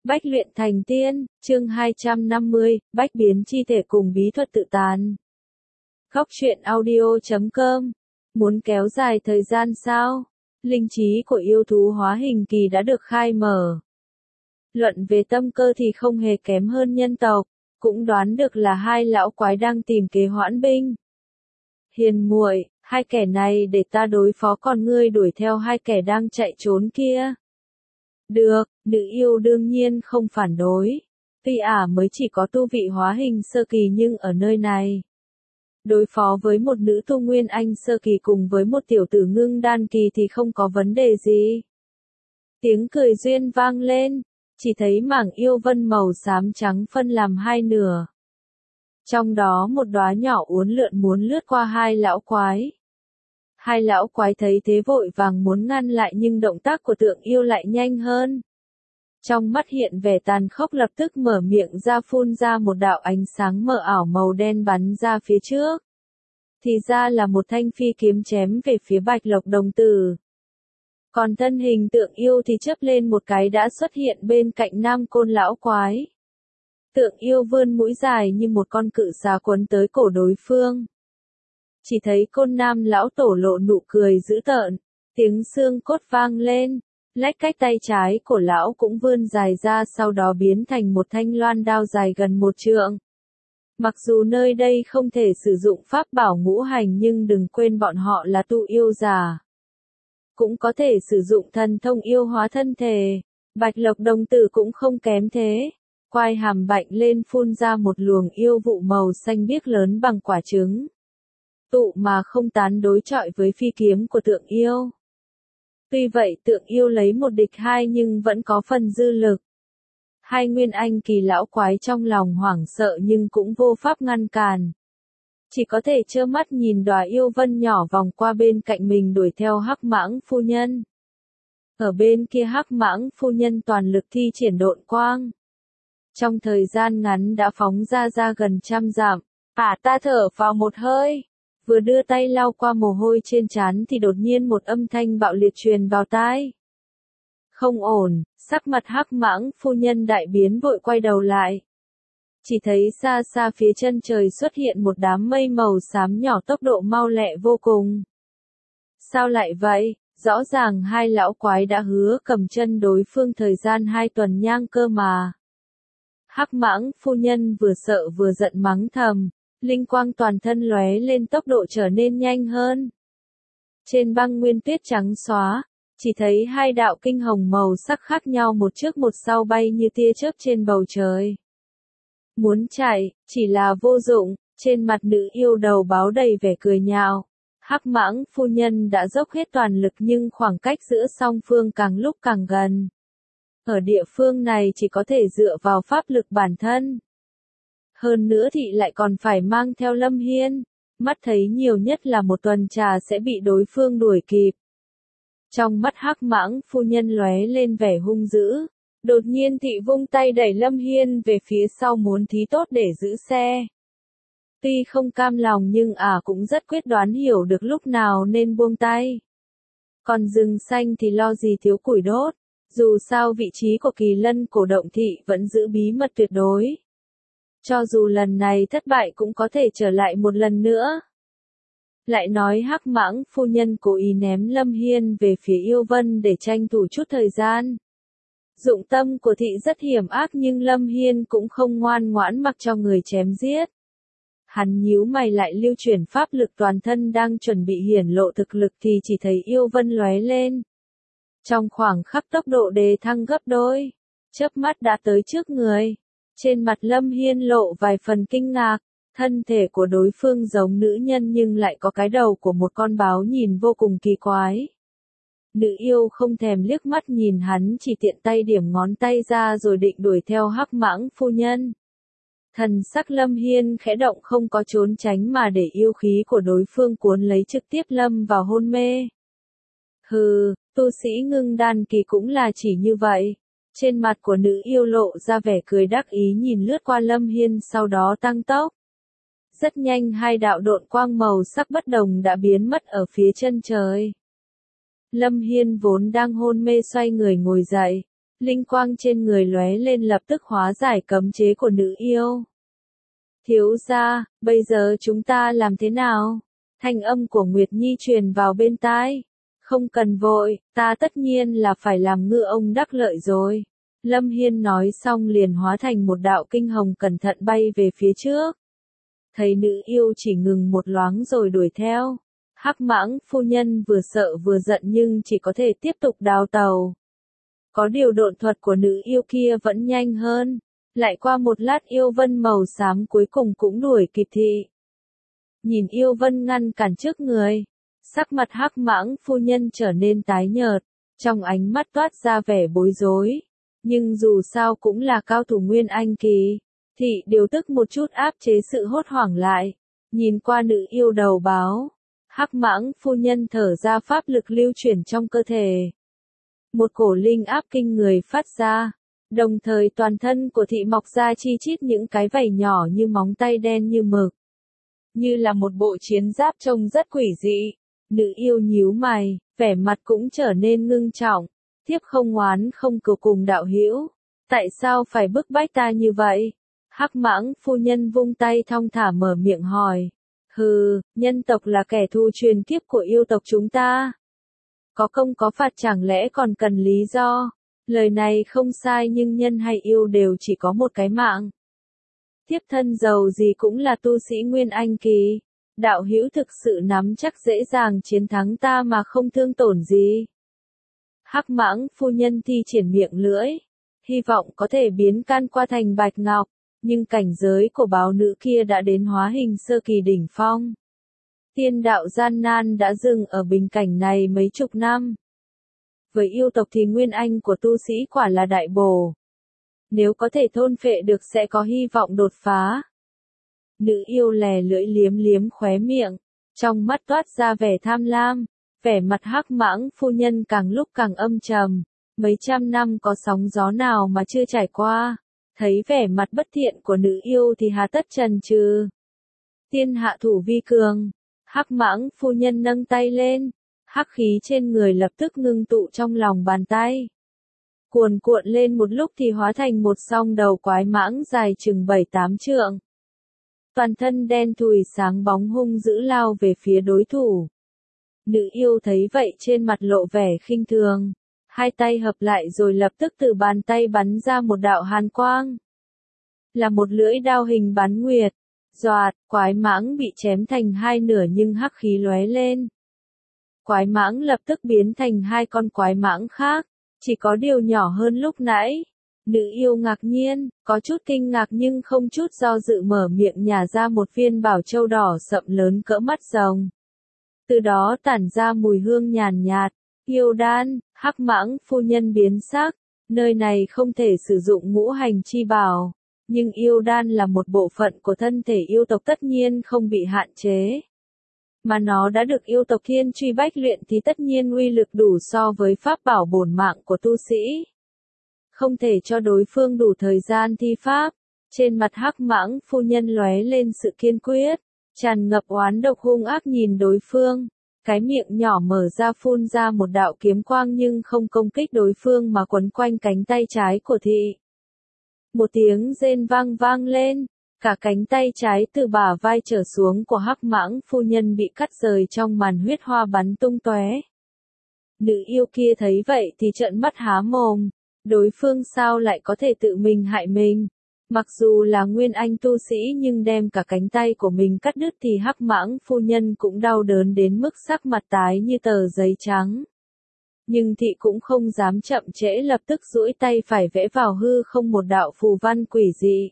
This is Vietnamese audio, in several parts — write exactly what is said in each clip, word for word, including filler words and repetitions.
Bách luyện thành tiên, chương hai trăm năm mươi, bách biến chi thể cùng bí thuật tự tán. Góc truyện audio chấm com. Muốn kéo dài thời gian sao? Linh trí của yêu thú hóa hình kỳ đã được khai mở. Luận về tâm cơ thì không hề kém hơn nhân tộc, cũng đoán được là hai lão quái đang tìm kế hoãn binh. Hiền muội, hai kẻ này để ta đối phó, còn ngươi đuổi theo hai kẻ đang chạy trốn kia. Được, nữ yêu đương nhiên không phản đối. Tuy ả mới chỉ có tu vị hóa hình sơ kỳ nhưng ở nơi này, đối phó với một nữ tu nguyên anh sơ kỳ cùng với một tiểu tử ngưng đan kỳ thì không có vấn đề gì. Tiếng cười duyên vang lên, chỉ thấy mảng yêu vân màu xám trắng phân làm hai nửa. Trong đó một đóa nhỏ uốn lượn muốn lướt qua hai lão quái. Hai lão quái thấy thế vội vàng muốn ngăn lại nhưng động tác của tượng yêu lại nhanh hơn. Trong mắt hiện vẻ tàn khốc, lập tức mở miệng ra phun ra một đạo ánh sáng mờ ảo màu đen bắn ra phía trước. Thì ra là một thanh phi kiếm chém về phía Bạch Lộc đồng tử. Còn thân hình tượng yêu thì chớp lên một cái đã xuất hiện bên cạnh nam côn lão quái. Tượng yêu vươn mũi dài như một con cự xà quấn tới cổ đối phương. Chỉ thấy côn nam lão tổ lộ nụ cười dữ tợn, tiếng xương cốt vang lên, lách cách tay trái của lão cũng vươn dài ra, sau đó biến thành một thanh loan đao dài gần một trượng. Mặc dù nơi đây không thể sử dụng pháp bảo ngũ hành nhưng đừng quên bọn họ là tu yêu giả. Cũng có thể sử dụng thần thông yêu hóa thân thể, Bạch Lộc đồng tử cũng không kém thế. Quai hàm bạnh lên phun ra một luồng yêu vụ màu xanh biếc lớn bằng quả trứng. Tụ mà không tán, đối chọi với phi kiếm của tượng yêu. Tuy vậy tượng yêu lấy một địch hai nhưng vẫn có phần dư lực. Hai nguyên anh kỳ lão quái trong lòng hoảng sợ nhưng cũng vô pháp ngăn cản. Chỉ có thể trơ mắt nhìn đóa yêu vân nhỏ vòng qua bên cạnh mình đuổi theo Hắc Mãng phu nhân. Ở bên kia Hắc Mãng phu nhân toàn lực thi triển độn quang. Trong thời gian ngắn đã phóng ra ra gần trăm dặm. À, ta thở vào một hơi. Vừa đưa tay lau qua mồ hôi trên trán thì đột nhiên một âm thanh bạo liệt truyền vào tai. Không ổn, sắc mặt Hắc Mãng phu nhân đại biến, vội quay đầu lại. Chỉ thấy xa xa phía chân trời xuất hiện một đám mây màu xám nhỏ, tốc độ mau lẹ vô cùng. Sao lại vậy? Rõ ràng hai lão quái đã hứa cầm chân đối phương thời gian hai tuần nhang cơ mà. Hắc Mãng phu nhân vừa sợ vừa giận mắng thầm. Linh quang toàn thân lóe lên, tốc độ trở nên nhanh hơn. Trên băng nguyên tuyết trắng xóa, chỉ thấy hai đạo kinh hồng màu sắc khác nhau một trước một sau bay như tia chớp trên bầu trời. Muốn chạy, chỉ là vô dụng, trên mặt nữ yêu đầu báo đầy vẻ cười nhạo. Hắc Mãng phu nhân đã dốc hết toàn lực nhưng khoảng cách giữa song phương càng lúc càng gần. Ở địa phương này chỉ có thể dựa vào pháp lực bản thân. Hơn nữa thì lại còn phải mang theo Lâm Hiên, mắt thấy nhiều nhất là một tuần trà sẽ bị đối phương đuổi kịp. Trong mắt Hắc Mãng phu nhân lóe lên vẻ hung dữ, đột nhiên thị vung tay đẩy Lâm Hiên về phía sau muốn thí tốt để giữ xe. Tuy không cam lòng nhưng ả à cũng rất quyết đoán, hiểu được lúc nào nên buông tay. Còn rừng xanh thì lo gì thiếu củi đốt, dù sao vị trí của Kỳ Lân cổ động thị vẫn giữ bí mật tuyệt đối. Cho dù lần này thất bại cũng có thể trở lại một lần nữa. Lại nói Hắc Mãng phu nhân cố ý ném Lâm Hiên về phía yêu vân để tranh thủ chút thời gian. Dụng tâm của thị rất hiểm ác nhưng Lâm Hiên cũng không ngoan ngoãn mặc cho người chém giết. Hắn nhíu mày lại lưu chuyển pháp lực toàn thân đang chuẩn bị hiển lộ thực lực thì chỉ thấy yêu vân lóe lên. Trong khoảng khắc tốc độ đề thăng gấp đôi, chớp mắt đã tới trước người. Trên mặt Lâm Hiên lộ vài phần kinh ngạc, thân thể của đối phương giống nữ nhân nhưng lại có cái đầu của một con báo, nhìn vô cùng kỳ quái. Nữ yêu không thèm liếc mắt nhìn hắn, chỉ tiện tay điểm ngón tay ra rồi định đuổi theo Hắc Mãng phu nhân. Thần sắc Lâm Hiên khẽ động, không có trốn tránh mà để yêu khí của đối phương cuốn lấy, trực tiếp lâm vào hôn mê. Hừ, tu sĩ ngưng đan kỳ cũng là chỉ như vậy. Trên mặt của nữ yêu lộ ra vẻ cười đắc ý, nhìn lướt qua Lâm Hiên sau đó tăng tốc. Rất nhanh hai đạo độn quang màu sắc bất đồng đã biến mất ở phía chân trời. Lâm Hiên vốn đang hôn mê xoay người ngồi dậy, Linh quang trên người lóe lên lập tức hóa giải cấm chế của nữ yêu. Thiếu gia, bây giờ chúng ta làm thế nào? Thanh âm của Nguyệt Nhi truyền vào bên tai. Không cần vội, ta tất nhiên là phải làm ngư ông đắc lợi rồi. Lâm Hiên nói xong liền hóa thành một đạo kinh hồng cẩn thận bay về phía trước. Thấy nữ yêu chỉ ngừng một loáng rồi đuổi theo. Hắc Mãng phu nhân vừa sợ vừa giận nhưng chỉ có thể tiếp tục đào tàu. Có điều độn thuật của nữ yêu kia vẫn nhanh hơn. Lại qua một lát yêu vân màu xám cuối cùng cũng đuổi kịp thị. Nhìn yêu vân ngăn cản trước người. Sắc mặt Hắc Mãng phu nhân trở nên tái nhợt. Trong ánh mắt toát ra vẻ bối rối. Nhưng dù sao cũng là cao thủ Nguyên Anh kỳ. Thị điều tức một chút áp chế sự hốt hoảng lại. Nhìn qua nữ yêu đầu báo. Hắc Mãng phu nhân thở ra pháp lực lưu chuyển trong cơ thể. Một cổ linh áp kinh người phát ra. Đồng thời toàn thân của thị mọc ra chi chít những cái vảy nhỏ như móng tay đen như mực. Như là một bộ chiến giáp trông rất quỷ dị. Nữ yêu nhíu mày, vẻ mặt cũng trở nên ngưng trọng. Thiếp không oán không cừu cùng đạo hữu. Tại sao phải bức bách ta như vậy? Hắc Mãng phu nhân vung tay thong thả mở miệng hỏi. Hừ, nhân tộc là kẻ thù truyền kiếp của yêu tộc chúng ta. Có công có phạt chẳng lẽ còn cần lý do? Lời này không sai nhưng nhân hay yêu đều chỉ có một cái mạng. Thiếp thân giàu gì cũng là tu sĩ Nguyên Anh kỳ. Đạo hữu thực sự nắm chắc dễ dàng chiến thắng ta mà không thương tổn gì. Hắc Mãng phu nhân thi triển miệng lưỡi. Hy vọng có thể biến can qua thành bạch ngọc. Nhưng cảnh giới của báo nữ kia đã đến hóa hình sơ kỳ đỉnh phong. Tiên đạo gian nan đã dừng ở bình cảnh này mấy chục năm. Với yêu tộc thì nguyên anh của tu sĩ quả là đại bổ. Nếu có thể thôn phệ được sẽ có hy vọng đột phá. Nữ yêu lè lưỡi liếm liếm khóe miệng, trong mắt toát ra vẻ tham lam, vẻ mặt Hắc Mãng phu nhân càng lúc càng âm trầm. Mấy trăm năm có sóng gió nào mà chưa trải qua. Thấy vẻ mặt bất thiện của nữ yêu thì hà tất chần chừ. Tiên hạ thủ vi cường. Hắc Mãng phu nhân nâng tay lên. Hắc khí trên người lập tức ngưng tụ trong lòng bàn tay. Cuồn cuộn lên một lúc thì hóa thành một song đầu quái mãng dài chừng bảy tám trượng. Toàn thân đen thùi sáng bóng hung dữ lao về phía đối thủ. Nữ yêu thấy vậy trên mặt lộ vẻ khinh thường. Hai tay hợp lại rồi lập tức từ bàn tay bắn ra một đạo hàn quang. Là một lưỡi đao hình bán nguyệt. Doạt, quái mãng bị chém thành hai nửa nhưng hắc khí lóe lên. Quái mãng lập tức biến thành hai con quái mãng khác, chỉ có điều nhỏ hơn lúc nãy. Nữ yêu ngạc nhiên, có chút kinh ngạc nhưng không chút do dự mở miệng nhả ra một viên bảo châu đỏ sậm lớn cỡ mắt rồng. Từ đó tản ra mùi hương nhàn nhạt. Yêu đan, Hắc Mãng phu nhân biến sắc, nơi này không thể sử dụng ngũ hành chi bảo, nhưng yêu đan là một bộ phận của thân thể yêu tộc tất nhiên không bị hạn chế. Mà nó đã được yêu tộc Thiên Truy Bách luyện thì tất nhiên uy lực đủ so với pháp bảo bổn mạng của tu sĩ. Không thể cho đối phương đủ thời gian thi pháp. Trên mặt Hắc Mãng phu nhân lóe lên sự kiên quyết, tràn ngập oán độc hung ác nhìn đối phương. Cái miệng nhỏ mở ra phun ra một đạo kiếm quang nhưng không công kích đối phương mà quấn quanh cánh tay trái của thị. Một tiếng rên vang vang lên, cả cánh tay trái từ bả vai trở xuống của Hắc Mãng phu nhân bị cắt rời trong màn huyết hoa bắn tung tóe. Nữ yêu kia thấy vậy thì trợn mắt há mồm, đối phương sao lại có thể tự mình hại mình? Mặc dù là nguyên anh tu sĩ nhưng đem cả cánh tay của mình cắt đứt thì Hắc Mãng phu nhân cũng đau đớn đến mức sắc mặt tái như tờ giấy trắng. Nhưng thị cũng không dám chậm trễ lập tức duỗi tay phải vẽ vào hư không một đạo phù văn quỷ dị.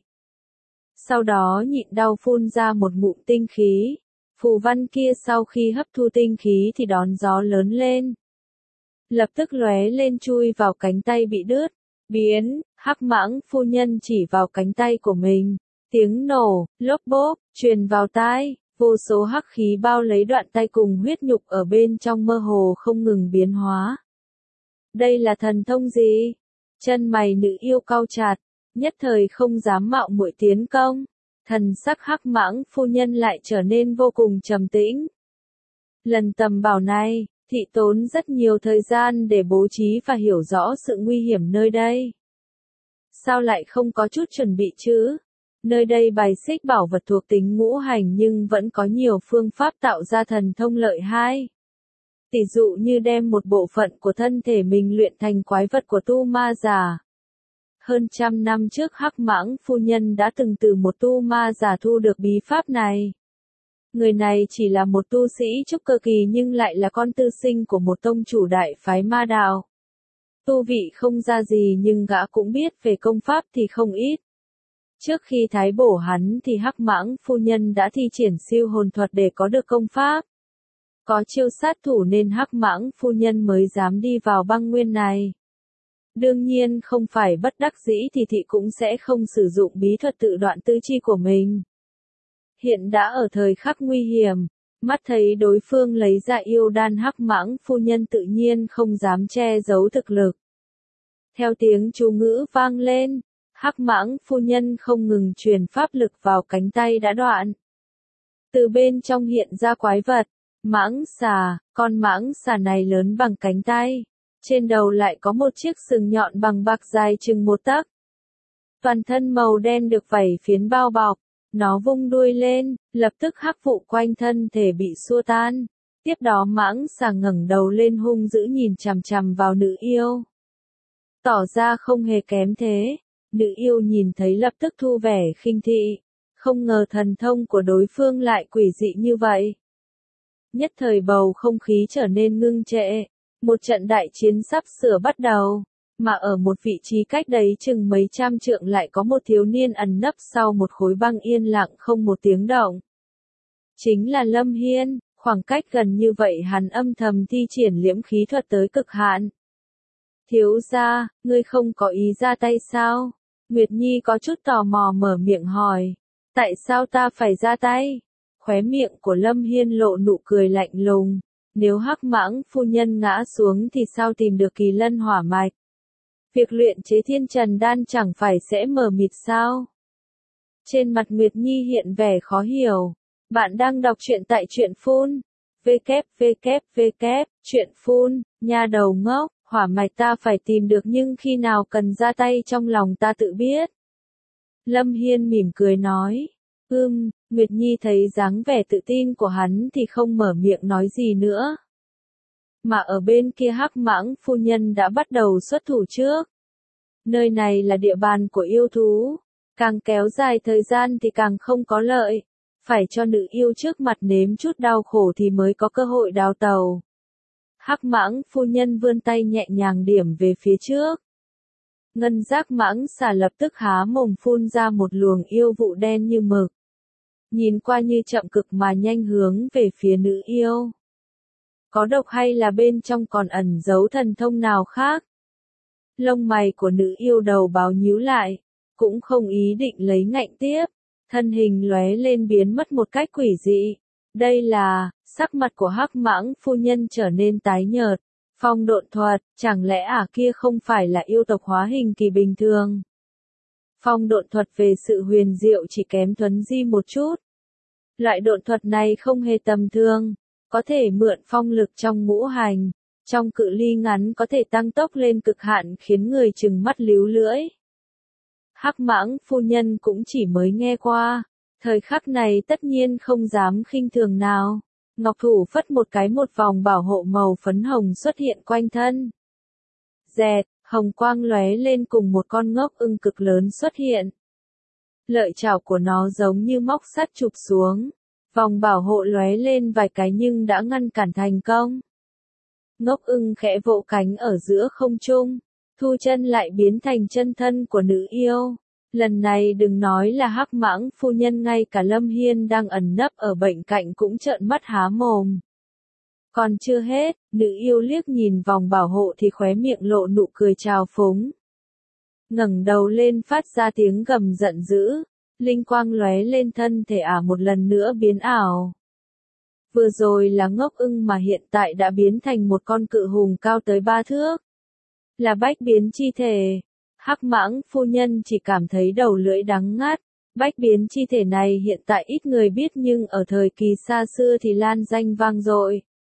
Sau đó nhịn đau phun ra một ngụm tinh khí. Phù văn kia sau khi hấp thu tinh khí thì đón gió lớn lên. Lập tức lóe lên chui vào cánh tay bị đứt. Biến, Hắc Mãng phu nhân chỉ vào cánh tay của mình. Tiếng nổ, lốp bốp, truyền vào tai. Vô số hắc khí bao lấy đoạn tay cùng huyết nhục ở bên trong mơ hồ không ngừng biến hóa. Đây là thần thông gì? Chân mày nữ yêu cau chặt, nhất thời không dám mạo muội tiến công. Thần sắc Hắc Mãng phu nhân lại trở nên vô cùng trầm tĩnh. Lần tầm bảo này, Thị tốn rất nhiều thời gian để bố trí và hiểu rõ sự nguy hiểm nơi đây. Sao lại không có chút chuẩn bị chứ? Nơi đây bài xích bảo vật thuộc tính ngũ hành nhưng vẫn có nhiều phương pháp tạo ra thần thông lợi hai. Tỷ dụ như đem một bộ phận của thân thể mình luyện thành quái vật của tu ma giả. Hơn trăm năm trước Hắc Mãng phu nhân đã từng từ một tu ma giả thu được bí pháp này. Người này chỉ là một tu sĩ trúc cơ kỳ nhưng lại là con tư sinh của một tông chủ đại phái ma đạo. Tu vị không ra gì nhưng gã cũng biết về công pháp thì không ít. Trước khi thái bổ hắn thì Hắc Mãng phu nhân đã thi triển siêu hồn thuật để có được công pháp. Có chiêu sát thủ nên Hắc Mãng phu nhân mới dám đi vào băng nguyên này. Đương nhiên không phải bất đắc dĩ thì thị cũng sẽ không sử dụng bí thuật tự đoạn tư chi của mình. Hiện đã ở thời khắc nguy hiểm, mắt thấy đối phương lấy ra yêu đan Hắc Mãng phu nhân tự nhiên không dám che giấu thực lực. Theo tiếng chú ngữ vang lên, Hắc Mãng phu nhân không ngừng truyền pháp lực vào cánh tay đã đoạn. Từ bên trong hiện ra quái vật, mãng xà, con mãng xà này lớn bằng cánh tay. Trên đầu lại có một chiếc sừng nhọn bằng bạc dài chừng một tấc. Toàn thân màu đen được vảy phiến bao bọc. Nó vung đuôi lên, lập tức hắc vụ quanh thân thể bị xua tan. Tiếp đó mãng xà ngẩng đầu lên hung dữ nhìn chằm chằm vào nữ yêu. Tỏ ra không hề kém thế. Nữ yêu nhìn thấy lập tức thu vẻ khinh thị. Không ngờ thần thông của đối phương lại quỷ dị như vậy. Nhất thời bầu không khí trở nên ngưng trệ. Một trận đại chiến sắp sửa bắt đầu, mà ở một vị trí cách đấy chừng mấy trăm trượng lại có một thiếu niên ẩn nấp sau một khối băng yên lặng không một tiếng động. Chính là Lâm Hiên, khoảng cách gần như vậy hắn âm thầm thi triển liễm khí thuật tới cực hạn. Thiếu gia, ngươi không có ý ra tay sao? Nguyệt Nhi có chút tò mò mở miệng hỏi. Tại sao ta phải ra tay? Khóe miệng của Lâm Hiên lộ nụ cười lạnh lùng. Nếu Hắc Mãng phu nhân ngã xuống thì sao tìm được kỳ lân hỏa mạch? Việc luyện chế thiên trần đan chẳng phải sẽ mờ mịt sao? Trên mặt Nguyệt Nhi hiện vẻ khó hiểu. Bạn đang đọc truyện tại truyện phun. www, truyện phun, nha đầu ngốc, hỏa mạch ta phải tìm được nhưng khi nào cần ra tay trong lòng ta tự biết. Lâm Hiên mỉm cười nói. Ừm, Nguyệt Nhi thấy dáng vẻ tự tin của hắn thì không mở miệng nói gì nữa. Mà ở bên kia Hắc Mãng phu nhân đã bắt đầu xuất thủ trước. Nơi này là địa bàn của yêu thú. Càng kéo dài thời gian thì càng không có lợi. Phải cho nữ yêu trước mặt nếm chút đau khổ thì mới có cơ hội đào tàu. Hắc Mãng phu nhân vươn tay nhẹ nhàng điểm về phía trước. Ngân giác mãng xà lập tức há mồm phun ra một luồng yêu vụ đen như mực. Nhìn qua như chậm cực mà nhanh hướng về phía nữ yêu. Có độc hay là bên trong còn ẩn giấu thần thông nào khác? Lông mày của nữ yêu đầu báo nhíu lại, cũng không ý định lấy ngạnh tiếp, thân hình lóe lên biến mất một cách quỷ dị. Đây là, sắc mặt của Hắc Mãng phu nhân trở nên tái nhợt. Phong độn thuật, chẳng lẽ ả kia không phải là yêu tộc hóa hình kỳ bình thường? Phong độn thuật về sự huyền diệu chỉ kém Thuấn Di một chút. Loại độn thuật này không hề tầm thường, có thể mượn phong lực trong ngũ hành, trong cự ly ngắn có thể tăng tốc lên cực hạn khiến người trừng mắt líu lưỡi. Hắc Mãng phu nhân cũng chỉ mới nghe qua, thời khắc này tất nhiên không dám khinh thường nào. Ngọc thủ phất một cái một vòng bảo hộ màu phấn hồng xuất hiện quanh thân. Dẹt, hồng quang lóe lên cùng một con ngốc ưng cực lớn xuất hiện. Lợi chảo của nó giống như móc sắt chụp xuống. Vòng bảo hộ lóe lên vài cái nhưng đã ngăn cản thành công. Ngốc ưng khẽ vỗ cánh ở giữa không trung, thu chân lại biến thành chân thân của nữ yêu. Lần này đừng nói là Hắc Mãng phu nhân, ngay cả Lâm Hiên đang ẩn nấp ở bên cạnh cũng trợn mắt há mồm. Còn chưa hết, nữ yêu liếc nhìn vòng bảo hộ thì khóe miệng lộ nụ cười trào phúng. Ngẩng đầu lên phát ra tiếng gầm giận dữ, linh quang lóe lên thân thể ả một lần nữa biến ảo. Vừa rồi là ngốc ưng mà hiện tại đã biến thành một con cự hùng cao tới ba thước. Là bách biến chi thể. Hắc Mãng phu nhân chỉ cảm thấy đầu lưỡi đắng ngắt. Bách biến chi thể này hiện tại ít người biết nhưng ở thời kỳ xa xưa thì lan danh vang dội.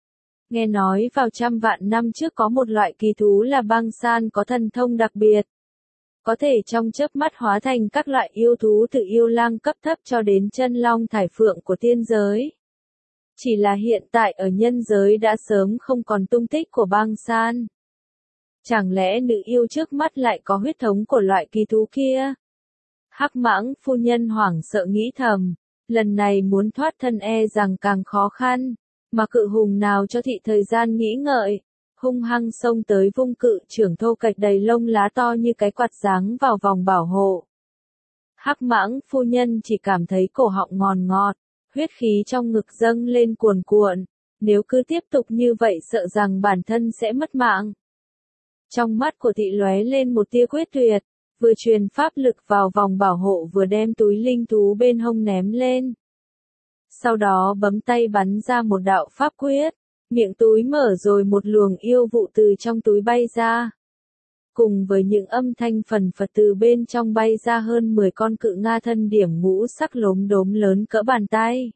Nghe nói vào trăm vạn năm trước có một loại kỳ thú là băng san có thần thông đặc biệt. Có thể trong chớp mắt hóa thành các loại yêu thú từ yêu lang cấp thấp cho đến chân long thải phượng của tiên giới. Chỉ là hiện tại ở nhân giới đã sớm không còn tung tích của băng san. Chẳng lẽ nữ yêu trước mắt lại có huyết thống của loại kỳ thú kia? Hắc Mãng phu nhân hoảng sợ nghĩ thầm, lần này muốn thoát thân e rằng càng khó khăn, mà cự hùng nào cho thị thời gian nghĩ ngợi, hung hăng xông tới vung cự trưởng thô kệch đầy lông lá to như cái quạt giáng vào vòng bảo hộ. Hắc Mãng phu nhân chỉ cảm thấy cổ họng ngòn ngọt, huyết khí trong ngực dâng lên cuồn cuộn, nếu cứ tiếp tục như vậy sợ rằng bản thân sẽ mất mạng. Trong mắt của thị lóe lên một tia quyết tuyệt, vừa truyền pháp lực vào vòng bảo hộ vừa đem túi linh thú bên hông ném lên. Sau đó bấm tay bắn ra một đạo pháp quyết, miệng túi mở rồi một luồng yêu vụ từ trong túi bay ra. Cùng với những âm thanh phần phật từ bên trong bay ra hơn mười con cự nga thân điểm ngũ sắc lốm đốm lớn cỡ bàn tay.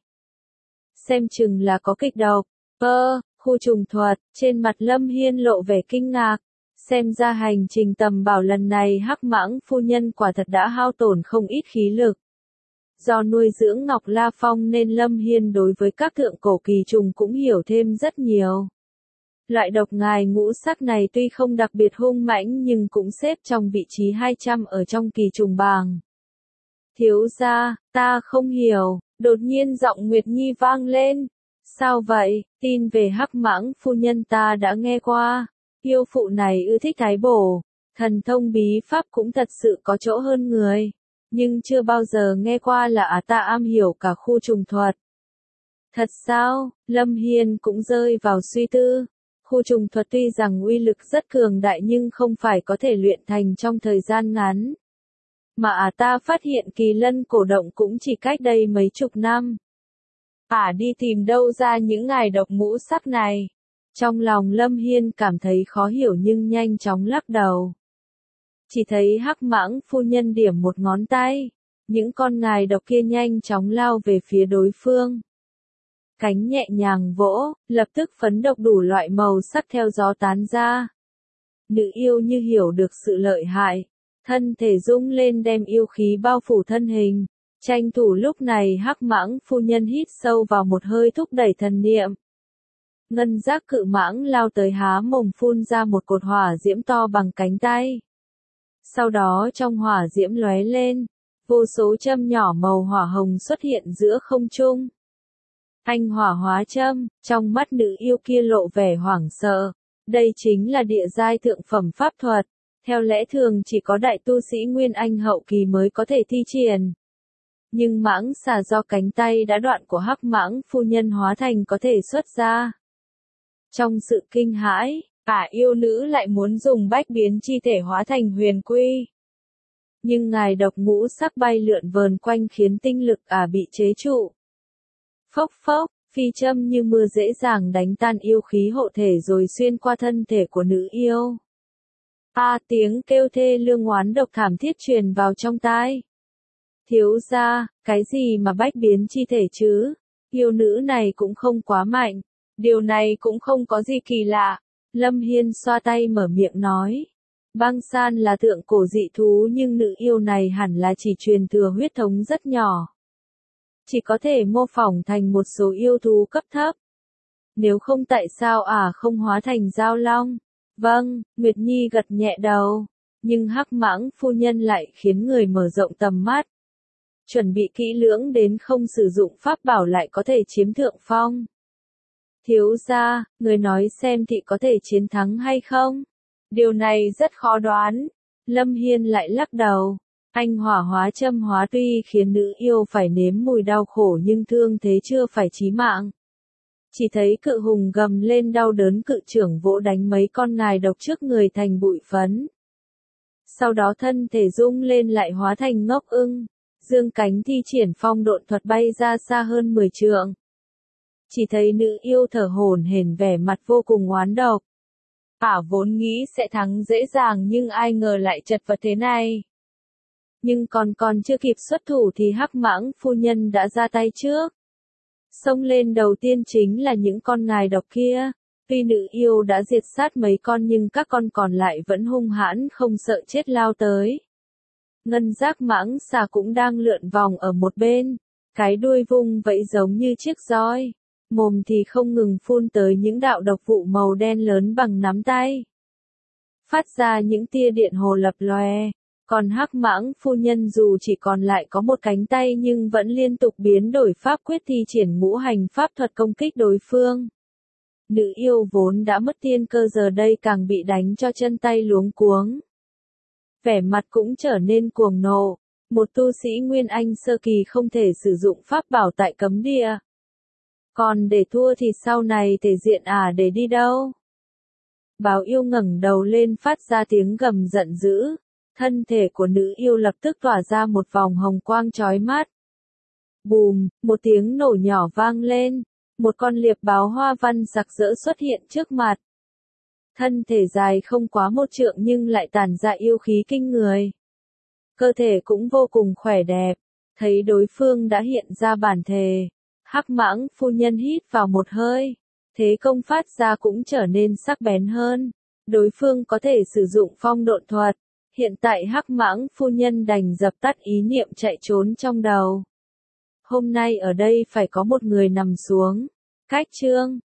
Xem chừng là có kịch độc. Ơ, khu trùng thuật, trên mặt Lâm Hiên lộ vẻ kinh ngạc. Xem ra hành trình tầm bảo lần này Hắc Mãng phu nhân quả thật đã hao tổn không ít khí lực. Do nuôi dưỡng Ngọc La Phong nên Lâm Hiên đối với các thượng cổ kỳ trùng cũng hiểu thêm rất nhiều. Loại độc ngài ngũ sắc này tuy không đặc biệt hung mãnh nhưng cũng xếp trong vị trí hai trăm ở trong kỳ trùng bảng. Thiếu gia, ta không hiểu, đột nhiên giọng Nguyệt Nhi vang lên. Sao vậy, tin về Hắc Mãng phu nhân ta đã nghe qua. Yêu phụ này ưa thích thái bổ, thần thông bí pháp cũng thật sự có chỗ hơn người, nhưng chưa bao giờ nghe qua là à ta am hiểu cả khu trùng thuật. Thật sao? Lâm Hiên cũng rơi vào suy tư. Khu trùng thuật tuy rằng uy lực rất cường đại nhưng không phải có thể luyện thành trong thời gian ngắn. Mà à ta phát hiện kỳ lân cổ động cũng chỉ cách đây mấy chục năm. À đi tìm đâu ra những ngài độc ngũ sắc này? Trong lòng Lâm Hiên cảm thấy khó hiểu nhưng nhanh chóng lắc đầu. Chỉ thấy Hắc Mãng phu nhân điểm một ngón tay, những con ngài độc kia nhanh chóng lao về phía đối phương. Cánh nhẹ nhàng vỗ, lập tức phấn độc đủ loại màu sắc theo gió tán ra. Nữ yêu như hiểu được sự lợi hại, thân thể rung lên đem yêu khí bao phủ thân hình. Tranh thủ lúc này Hắc Mãng phu nhân hít sâu vào một hơi thúc đẩy thần niệm. Ngân giác cự mãng lao tới há mồm phun ra một cột hỏa diễm to bằng cánh tay. Sau đó trong hỏa diễm lóe lên, vô số châm nhỏ màu hỏa hồng xuất hiện giữa không trung. Anh hỏa hóa châm, trong mắt nữ yêu kia lộ vẻ hoảng sợ. Đây chính là địa giai thượng phẩm pháp thuật, theo lẽ thường chỉ có đại tu sĩ Nguyên Anh hậu kỳ mới có thể thi triển. Nhưng mãng xà do cánh tay đã đoạn của Hắc Mãng phu nhân hóa thành có thể xuất ra. Trong sự kinh hãi, cả yêu nữ lại muốn dùng bách biến chi thể hóa thành huyền quy. Nhưng ngài độc ngũ sắc bay lượn vờn quanh khiến tinh lực ả bị chế trụ. Phốc phốc, phi châm như mưa dễ dàng đánh tan yêu khí hộ thể rồi xuyên qua thân thể của nữ yêu. A tiếng kêu thê lương oán độc thảm thiết truyền vào trong tai. Thiếu gia, cái gì mà bách biến chi thể chứ? Yêu nữ này cũng không quá mạnh. Điều này cũng không có gì kỳ lạ. Lâm Hiên xoa tay mở miệng nói. Băng san là thượng cổ dị thú nhưng nữ yêu này hẳn là chỉ truyền thừa huyết thống rất nhỏ. Chỉ có thể mô phỏng thành một số yêu thú cấp thấp. Nếu không tại sao ả à không hóa thành giao long? Vâng, Nguyệt Nhi gật nhẹ đầu. Nhưng Hắc Mãng phu nhân lại khiến người mở rộng tầm mắt. Chuẩn bị kỹ lưỡng đến không sử dụng pháp bảo lại có thể chiếm thượng phong. Thiếu gia, người nói xem thị có thể chiến thắng hay không? Điều này rất khó đoán. Lâm Hiên lại lắc đầu. Anh hỏa hóa châm hóa tuy khiến nữ yêu phải nếm mùi đau khổ nhưng thương thế chưa phải chí mạng. Chỉ thấy cự hùng gầm lên đau đớn cự trưởng vỗ đánh mấy con ngài độc trước người thành bụi phấn. Sau đó thân thể rung lên lại hóa thành ngốc ưng. Dương cánh thi triển phong độn thuật bay ra xa hơn mười trượng. Chỉ thấy nữ yêu thở hổn hển vẻ mặt vô cùng oán độc. Ả vốn nghĩ sẽ thắng dễ dàng nhưng ai ngờ lại chật vật thế này. Nhưng còn còn chưa kịp xuất thủ thì Hắc Mãng phu nhân đã ra tay trước. Xông lên đầu tiên chính là những con ngài độc kia. Tuy nữ yêu đã diệt sát mấy con nhưng các con còn lại vẫn hung hãn không sợ chết lao tới. Ngân giác mãng xà cũng đang lượn vòng ở một bên, cái đuôi vung vẫy giống như chiếc roi, mồm thì không ngừng phun tới những đạo độc vụ màu đen lớn bằng nắm tay. Phát ra những tia điện hồ lập lòe, còn hắc mãng phu nhân dù chỉ còn lại có một cánh tay nhưng vẫn liên tục biến đổi pháp quyết thi triển ngũ hành pháp thuật công kích đối phương. Nữ yêu vốn đã mất tiên cơ giờ đây càng bị đánh cho chân tay luống cuống. Vẻ mặt cũng trở nên cuồng nộ, một tu sĩ Nguyên Anh sơ kỳ không thể sử dụng pháp bảo tại cấm địa. Còn để thua thì sau này thể diện à để đi đâu? Báo yêu ngẩng đầu lên phát ra tiếng gầm giận dữ, thân thể của nữ yêu lập tức tỏa ra một vòng hồng quang chói mắt. Bùm, một tiếng nổ nhỏ vang lên, một con liệp báo hoa văn sặc sỡ xuất hiện trước mặt. Thân thể dài không quá một trượng nhưng lại tản ra yêu khí kinh người. Cơ thể cũng vô cùng khỏe đẹp, thấy đối phương đã hiện ra bản thể. Hắc mãng phu nhân hít vào một hơi, thế công phát ra cũng trở nên sắc bén hơn. Đối phương có thể sử dụng phong độn thuật, hiện tại hắc mãng phu nhân đành dập tắt ý niệm chạy trốn trong đầu. Hôm nay ở đây phải có một người nằm xuống. Cách chương